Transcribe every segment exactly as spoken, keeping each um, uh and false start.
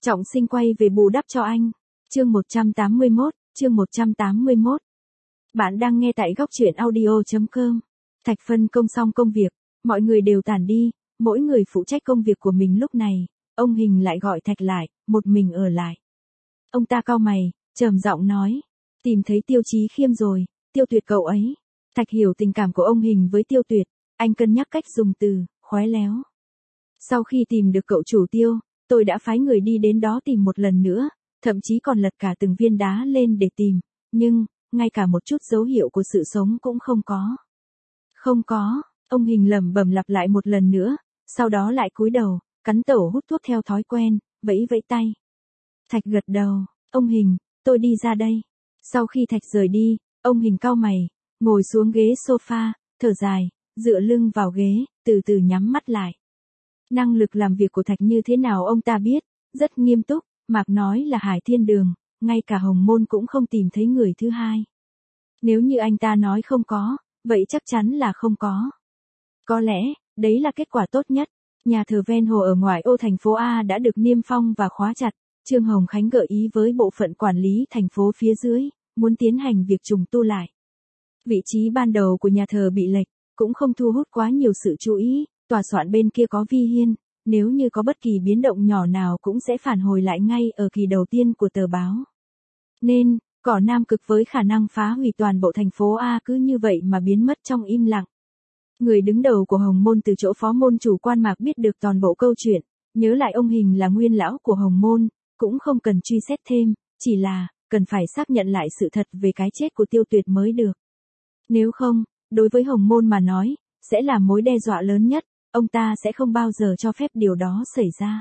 Trọng Sinh quay về bù đắp cho anh. Chương một trăm tám mươi mốt, chương một trăm tám mươi mốt. Bạn đang nghe tại góc truyện audio chấm com. Thạch phân công xong công việc, mọi người đều tản đi, mỗi người phụ trách công việc của mình lúc này, ông Hình lại gọi Thạch lại, một mình ở lại. Ông ta cau mày, trầm giọng nói, tìm thấy Tiêu Chí Khiêm rồi, Tiêu Tuyệt cậu ấy. Thạch hiểu tình cảm của ông Hình với Tiêu Tuyệt, anh cân nhắc cách dùng từ, khéo léo. Sau khi tìm được cậu chủ Tiêu, tôi đã phái người đi đến đó tìm một lần nữa, thậm chí còn lật cả từng viên đá lên để tìm, nhưng, ngay cả một chút dấu hiệu của sự sống cũng không có. Không có, ông Hình lẩm bẩm lặp lại một lần nữa, sau đó lại cúi đầu, cắn tẩu hút thuốc theo thói quen, vẫy vẫy tay. Thạch gật đầu, ông Hình, tôi đi ra đây. Sau khi Thạch rời đi, ông Hình cau mày, ngồi xuống ghế sofa, thở dài, dựa lưng vào ghế, từ từ nhắm mắt lại. Năng lực làm việc của Thạch như thế nào ông ta biết, rất nghiêm túc, Mạc nói là Hải Thiên Đường, ngay cả Hồng Môn cũng không tìm thấy người thứ hai. Nếu như anh ta nói không có, vậy chắc chắn là không có. Có lẽ, đấy là kết quả tốt nhất. Nhà thờ ven hồ ở ngoại ô thành phố A đã được niêm phong và khóa chặt. Trương Hồng Khánh gợi ý với bộ phận quản lý thành phố phía dưới, muốn tiến hành việc trùng tu lại. Vị trí ban đầu của nhà thờ bị lệch, cũng không thu hút quá nhiều sự chú ý. Tòa soạn bên kia có Vi Hiên, nếu như có bất kỳ biến động nhỏ nào cũng sẽ phản hồi lại ngay ở kỳ đầu tiên của tờ báo. Nên, cỏ Nam Cực với khả năng phá hủy toàn bộ thành phố A cứ như vậy mà biến mất trong im lặng. Người đứng đầu của Hồng Môn từ chỗ phó môn chủ Quan Mạc biết được toàn bộ câu chuyện, nhớ lại ông Hình là nguyên lão của Hồng Môn, cũng không cần truy xét thêm, chỉ là, cần phải xác nhận lại sự thật về cái chết của Tiêu Tuyệt mới được. Nếu không, đối với Hồng Môn mà nói, sẽ là mối đe dọa lớn nhất, ông ta sẽ không bao giờ cho phép điều đó xảy ra.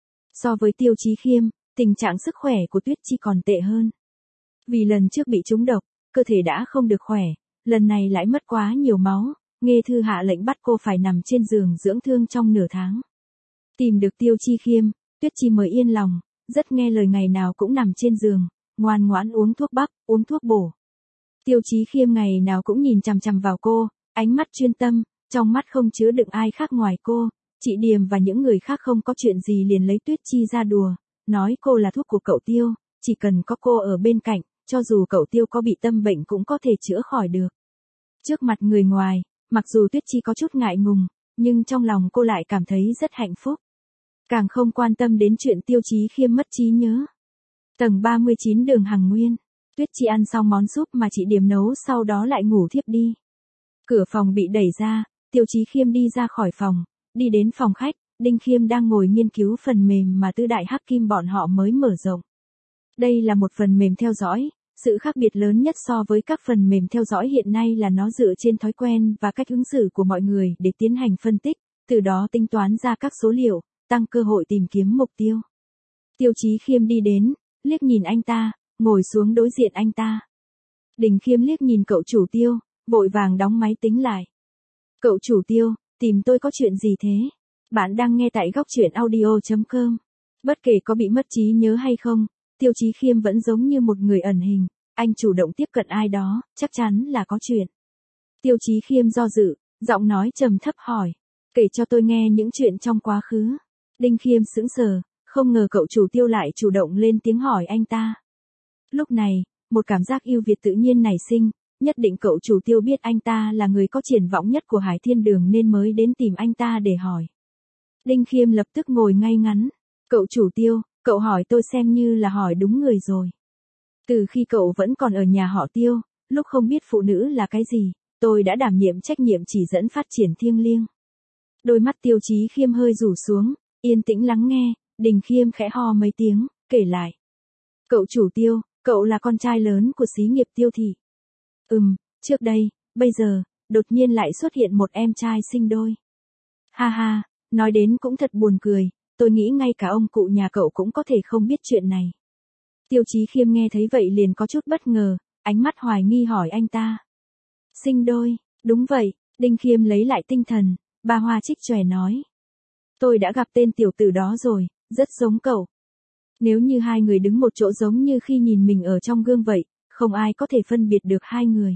So với Tiêu Chí Khiêm, tình trạng sức khỏe của Tuyết Chi còn tệ hơn. Vì lần trước bị trúng độc, cơ thể đã không được khỏe, lần này lại mất quá nhiều máu, Nghê Thư hạ lệnh bắt cô phải nằm trên giường dưỡng thương trong nửa tháng. Tìm được Tiêu Chi Khiêm, Tuyết Chi mới yên lòng, rất nghe lời ngày nào cũng nằm trên giường, ngoan ngoãn uống thuốc bắc, uống thuốc bổ. Tiêu Chí Khiêm ngày nào cũng nhìn chằm chằm vào cô, ánh mắt chuyên tâm, trong mắt không chứa đựng ai khác ngoài cô. Chị Điềm và những người khác không có chuyện gì liền lấy Tuyết Chi ra đùa, nói cô là thuốc của cậu Tiêu, chỉ cần có cô ở bên cạnh, cho dù cậu Tiêu có bị tâm bệnh cũng có thể chữa khỏi được. Trước mặt người ngoài, mặc dù Tuyết Chi có chút ngại ngùng, nhưng trong lòng cô lại cảm thấy rất hạnh phúc. Càng không quan tâm đến chuyện Tiêu Chí Khiêm mất trí nhớ. Tầng ba mươi chín đường Hằng Nguyên, Tuyết Chi ăn xong món súp mà chị Điềm nấu sau đó lại ngủ thiếp đi. Cửa phòng bị đẩy ra, Tiêu Chí Khiêm đi ra khỏi phòng, đi đến phòng khách, Đinh Khiêm đang ngồi nghiên cứu phần mềm mà Tư Đại Hắc Kim bọn họ mới mở rộng. Đây là một phần mềm theo dõi, sự khác biệt lớn nhất so với các phần mềm theo dõi hiện nay là nó dựa trên thói quen và cách ứng xử của mọi người để tiến hành phân tích, từ đó tính toán ra các số liệu, tăng cơ hội tìm kiếm mục tiêu. Tiêu Chí Khiêm đi đến, liếc nhìn anh ta, ngồi xuống đối diện anh ta. Đinh Khiêm liếc nhìn cậu chủ Tiêu, vội vàng đóng máy tính lại. Cậu chủ Tiêu, tìm tôi có chuyện gì thế? Bạn đang nghe tại góc truyện audio chấm com. Bất kể có bị mất trí nhớ hay không, Tiêu Chí Khiêm vẫn giống như một người ẩn hình, anh chủ động tiếp cận ai đó, chắc chắn là có chuyện. Tiêu Chí Khiêm do dự, giọng nói trầm thấp hỏi, kể cho tôi nghe những chuyện trong quá khứ. Đinh Khiêm sững sờ, không ngờ cậu chủ Tiêu lại chủ động lên tiếng hỏi anh ta. Lúc này, một cảm giác ưu việt tự nhiên nảy sinh, nhất định cậu chủ Tiêu biết anh ta là người có triển vọng nhất của Hải Thiên Đường nên mới đến tìm anh ta để hỏi. Đinh Khiêm lập tức ngồi ngay ngắn, cậu chủ Tiêu, cậu hỏi tôi xem như là hỏi đúng người rồi. Từ khi cậu vẫn còn ở nhà họ Tiêu, lúc không biết phụ nữ là cái gì, tôi đã đảm nhiệm trách nhiệm chỉ dẫn phát triển thiêng liêng. Đôi mắt Tiêu Chí Khiêm hơi rủ xuống, yên tĩnh lắng nghe, Đinh Khiêm khẽ ho mấy tiếng, kể lại. Cậu chủ Tiêu, cậu là con trai lớn của xí nghiệp Tiêu thị. Ừm, trước đây, bây giờ, đột nhiên lại xuất hiện một em trai sinh đôi. Ha ha, nói đến cũng thật buồn cười, tôi nghĩ ngay cả ông cụ nhà cậu cũng có thể không biết chuyện này. Tiêu Chí Khiêm nghe thấy vậy liền có chút bất ngờ, ánh mắt hoài nghi hỏi anh ta. Sinh đôi, đúng vậy, Đinh Khiêm lấy lại tinh thần, bà Hoa Trích chòe nói. Tôi đã gặp tên tiểu tử đó rồi, rất giống cậu. Nếu như hai người đứng một chỗ giống như khi nhìn mình ở trong gương vậy, không ai có thể phân biệt được hai người.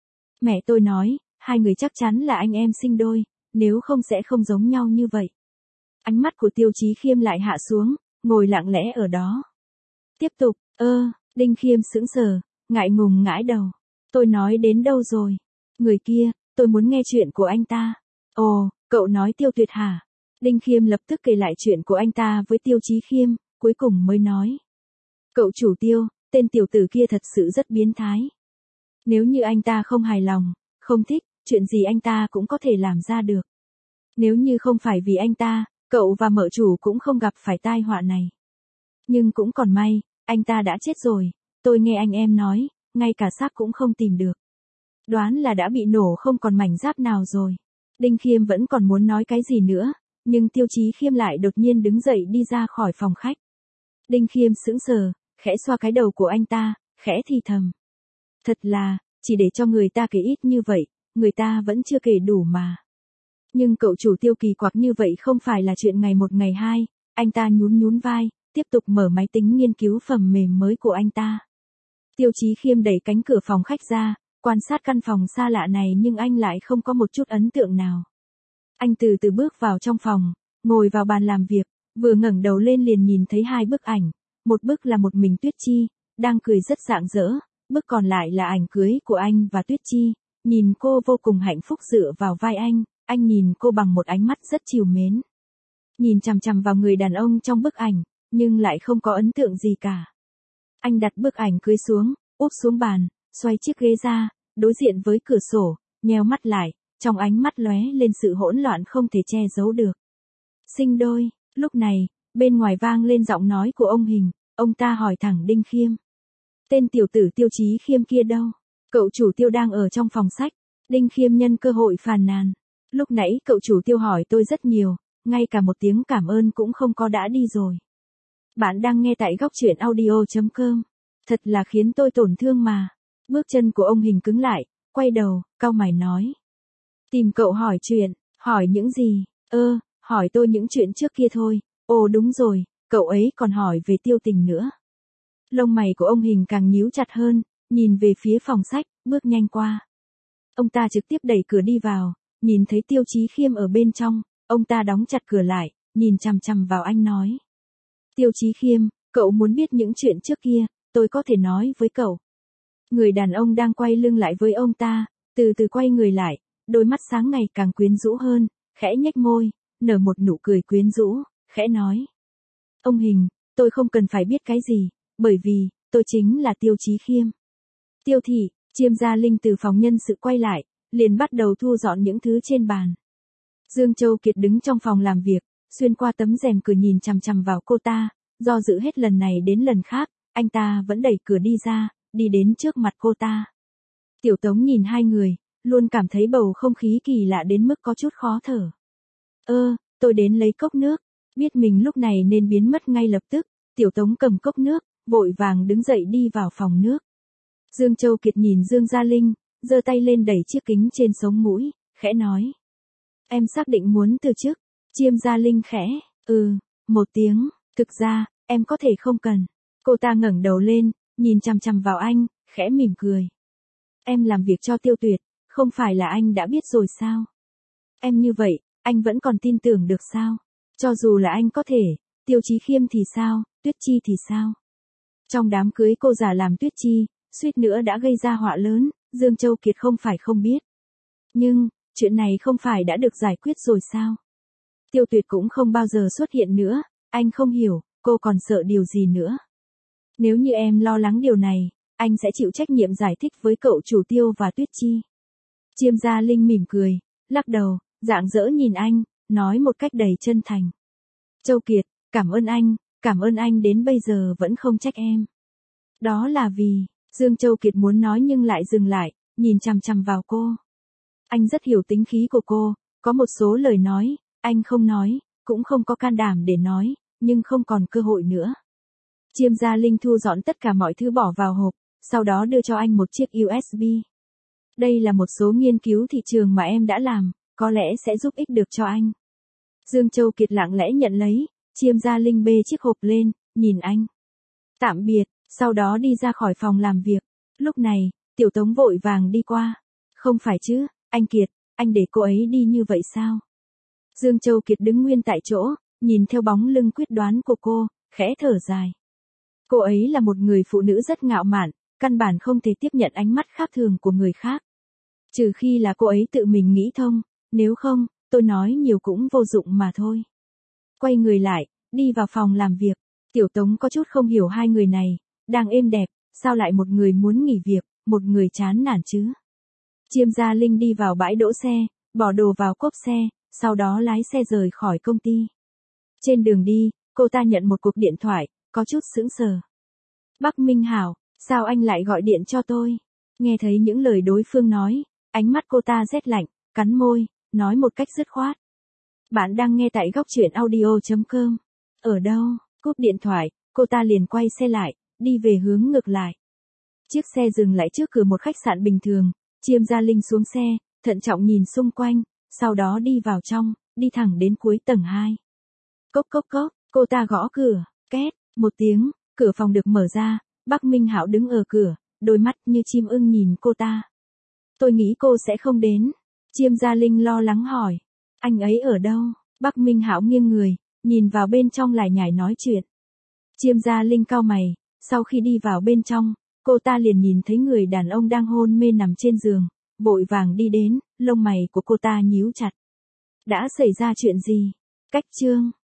Mẹ tôi nói, hai người chắc chắn là anh em sinh đôi, nếu không sẽ không giống nhau như vậy. Ánh mắt của Tiêu Chí Khiêm lại hạ xuống, ngồi lặng lẽ ở đó. Tiếp tục, ơ, Đinh Khiêm sững sờ, ngại ngùng ngãi đầu. Tôi nói đến đâu rồi? Người kia, tôi muốn nghe chuyện của anh ta. Ồ, cậu nói Tiêu Tuyệt hả? Đinh Khiêm lập tức kể lại chuyện của anh ta với Tiêu Chí Khiêm, cuối cùng mới nói. Cậu chủ Tiêu, tên tiểu tử kia thật sự rất biến thái. Nếu như anh ta không hài lòng, không thích, chuyện gì anh ta cũng có thể làm ra được. Nếu như không phải vì anh ta, cậu và mợ chủ cũng không gặp phải tai họa này. Nhưng cũng còn may, anh ta đã chết rồi, tôi nghe anh em nói, ngay cả xác cũng không tìm được. Đoán là đã bị nổ không còn mảnh giáp nào rồi. Đinh Khiêm vẫn còn muốn nói cái gì nữa, nhưng Tiêu Chí Khiêm lại đột nhiên đứng dậy đi ra khỏi phòng khách. Đinh Khiêm sững sờ, khẽ xoa cái đầu của anh ta, khẽ thì thầm. Thật là, chỉ để cho người ta kể ít như vậy, người ta vẫn chưa kể đủ mà. Nhưng cậu chủ Tiêu kỳ quặc như vậy không phải là chuyện ngày một ngày hai, anh ta nhún nhún vai, tiếp tục mở máy tính nghiên cứu phần mềm mới của anh ta. Tiêu Chí Khiêm đẩy cánh cửa phòng khách ra, quan sát căn phòng xa lạ này nhưng anh lại không có một chút ấn tượng nào. Anh từ từ bước vào trong phòng, ngồi vào bàn làm việc, vừa ngẩng đầu lên liền nhìn thấy hai bức ảnh, một bức là một mình Tuyết Chi, đang cười rất rạng rỡ, bức còn lại là ảnh cưới của anh và Tuyết Chi, nhìn cô vô cùng hạnh phúc dựa vào vai anh, anh nhìn cô bằng một ánh mắt rất trìu mến. Nhìn chằm chằm vào người đàn ông trong bức ảnh, nhưng lại không có ấn tượng gì cả. Anh đặt bức ảnh cưới xuống, úp xuống bàn, xoay chiếc ghế ra, đối diện với cửa sổ, nheo mắt lại, trong ánh mắt lóe lên sự hỗn loạn không thể che giấu được. Sinh đôi, lúc này, bên ngoài vang lên giọng nói của ông Hình, ông ta hỏi thẳng Đinh Khiêm. Tên tiểu tử Tiêu Chí Khiêm kia đâu? Cậu chủ Tiêu đang ở trong phòng sách. Đinh Khiêm nhân cơ hội phàn nàn. Lúc nãy cậu chủ Tiêu hỏi tôi rất nhiều, ngay cả một tiếng cảm ơn cũng không có đã đi rồi. Bạn đang nghe tại góc truyện audio chấm com. Thật là khiến tôi tổn thương mà. Bước chân của ông Hình cứng lại, quay đầu, cau mày nói. Tìm cậu hỏi chuyện, hỏi những gì? Ơ, hỏi tôi những chuyện trước kia thôi. Ồ đúng rồi, cậu ấy còn hỏi về Tiêu Tình nữa. Lông mày của ông Hình càng nhíu chặt hơn, nhìn về phía phòng sách, bước nhanh qua. Ông ta trực tiếp đẩy cửa đi vào, nhìn thấy Tiêu Chí Khiêm ở bên trong, ông ta đóng chặt cửa lại, nhìn chằm chằm vào anh nói. Tiêu Chí Khiêm, cậu muốn biết những chuyện trước kia, tôi có thể nói với cậu. Người đàn ông đang quay lưng lại với ông ta, từ từ quay người lại, đôi mắt sáng ngày càng quyến rũ hơn, khẽ nhếch môi, nở một nụ cười quyến rũ, khẽ nói. Ông Hình, tôi không cần phải biết cái gì, bởi vì, tôi chính là Tiêu Chí Khiêm. Tiêu thị, Chiêm Gia Linh từ phòng nhân sự quay lại, liền bắt đầu thu dọn những thứ trên bàn. Dương Châu Kiệt đứng trong phòng làm việc, xuyên qua tấm rèm cửa nhìn chằm chằm vào cô ta, do dự hết lần này đến lần khác, anh ta vẫn đẩy cửa đi ra, đi đến trước mặt cô ta. Tiểu Tống nhìn hai người, luôn cảm thấy bầu không khí kỳ lạ đến mức có chút khó thở. Ơ, tôi đến lấy cốc nước, biết mình lúc này nên biến mất ngay lập tức, Tiểu Tống cầm cốc nước, vội vàng đứng dậy đi vào phòng nước. Dương Châu Kiệt nhìn Dương Gia Linh, giơ tay lên đẩy chiếc kính trên sống mũi, khẽ nói. Em xác định muốn từ chức. Chiêm Gia Linh khẽ, ừ, một tiếng, thực ra, em có thể không cần. Cô ta ngẩng đầu lên, nhìn chằm chằm vào anh, khẽ mỉm cười. Em làm việc cho Tiêu Tuyệt, không phải là anh đã biết rồi sao? Em như vậy, anh vẫn còn tin tưởng được sao? Cho dù là anh có thể, Tiêu Chí Khiêm thì sao, Tuyết Chi thì sao? Trong đám cưới cô giả làm Tuyết Chi, suýt nữa đã gây ra họa lớn, Dương Châu Kiệt không phải không biết. Nhưng, chuyện này không phải đã được giải quyết rồi sao? Tiêu Tuyệt cũng không bao giờ xuất hiện nữa, anh không hiểu, cô còn sợ điều gì nữa? Nếu như em lo lắng điều này, anh sẽ chịu trách nhiệm giải thích với cậu chủ Tiêu và Tuyết Chi. Chiêm Gia Linh mỉm cười, lắc đầu, rạng rỡ nhìn anh, nói một cách đầy chân thành. Châu Kiệt, cảm ơn anh, cảm ơn anh đến bây giờ vẫn không trách em. Đó là vì, Dương Châu Kiệt muốn nói nhưng lại dừng lại, nhìn chằm chằm vào cô. Anh rất hiểu tính khí của cô, có một số lời nói, anh không nói, cũng không có can đảm để nói, nhưng không còn cơ hội nữa. Chiêm Gia Linh thu dọn tất cả mọi thứ bỏ vào hộp, sau đó đưa cho anh một chiếc u ét bê. Đây là một số nghiên cứu thị trường mà em đã làm, có lẽ sẽ giúp ích được cho anh. Dương Châu Kiệt lặng lẽ nhận lấy, Chiêm Gia Linh bê chiếc hộp lên, nhìn anh. Tạm biệt, sau đó đi ra khỏi phòng làm việc. Lúc này, Tiểu Tống vội vàng đi qua. Không phải chứ, anh Kiệt, anh để cô ấy đi như vậy sao? Dương Châu Kiệt đứng nguyên tại chỗ, nhìn theo bóng lưng quyết đoán của cô, khẽ thở dài. Cô ấy là một người phụ nữ rất ngạo mạn, căn bản không thể tiếp nhận ánh mắt khác thường của người khác. Trừ khi là cô ấy tự mình nghĩ thông, nếu không, tôi nói nhiều cũng vô dụng mà thôi. Quay người lại, đi vào phòng làm việc. Tiểu Tống có chút không hiểu hai người này, đang êm đẹp, sao lại một người muốn nghỉ việc, một người chán nản chứ. Chiêm Gia Linh đi vào bãi đỗ xe, bỏ đồ vào cốp xe, sau đó lái xe rời khỏi công ty. Trên đường đi, cô ta nhận một cuộc điện thoại, có chút sững sờ. Bắc Minh Hảo, sao anh lại gọi điện cho tôi? Nghe thấy những lời đối phương nói, ánh mắt cô ta rét lạnh, cắn môi, nói một cách dứt khoát. Bạn đang nghe tại góc truyện audio chấm com. Ở đâu? Cúp điện thoại, cô ta liền quay xe lại, đi về hướng ngược lại. Chiếc xe dừng lại trước cửa một khách sạn bình thường, Chiêm Gia Linh xuống xe, thận trọng nhìn xung quanh, sau đó đi vào trong, đi thẳng đến cuối tầng hai. Cốc cốc cốc, cô ta gõ cửa, két, một tiếng, cửa phòng được mở ra, Bắc Minh Hạo đứng ở cửa, đôi mắt như chim ưng nhìn cô ta. Tôi nghĩ cô sẽ không đến. Chiêm Gia Linh lo lắng hỏi. Anh ấy ở đâu? Bắc Minh Hạo nghiêng người, nhìn vào bên trong lải nhải nói chuyện. Chiêm Gia Linh cau mày, sau khi đi vào bên trong, cô ta liền nhìn thấy người đàn ông đang hôn mê nằm trên giường, vội vàng đi đến, lông mày của cô ta nhíu chặt. Đã xảy ra chuyện gì? Cách chương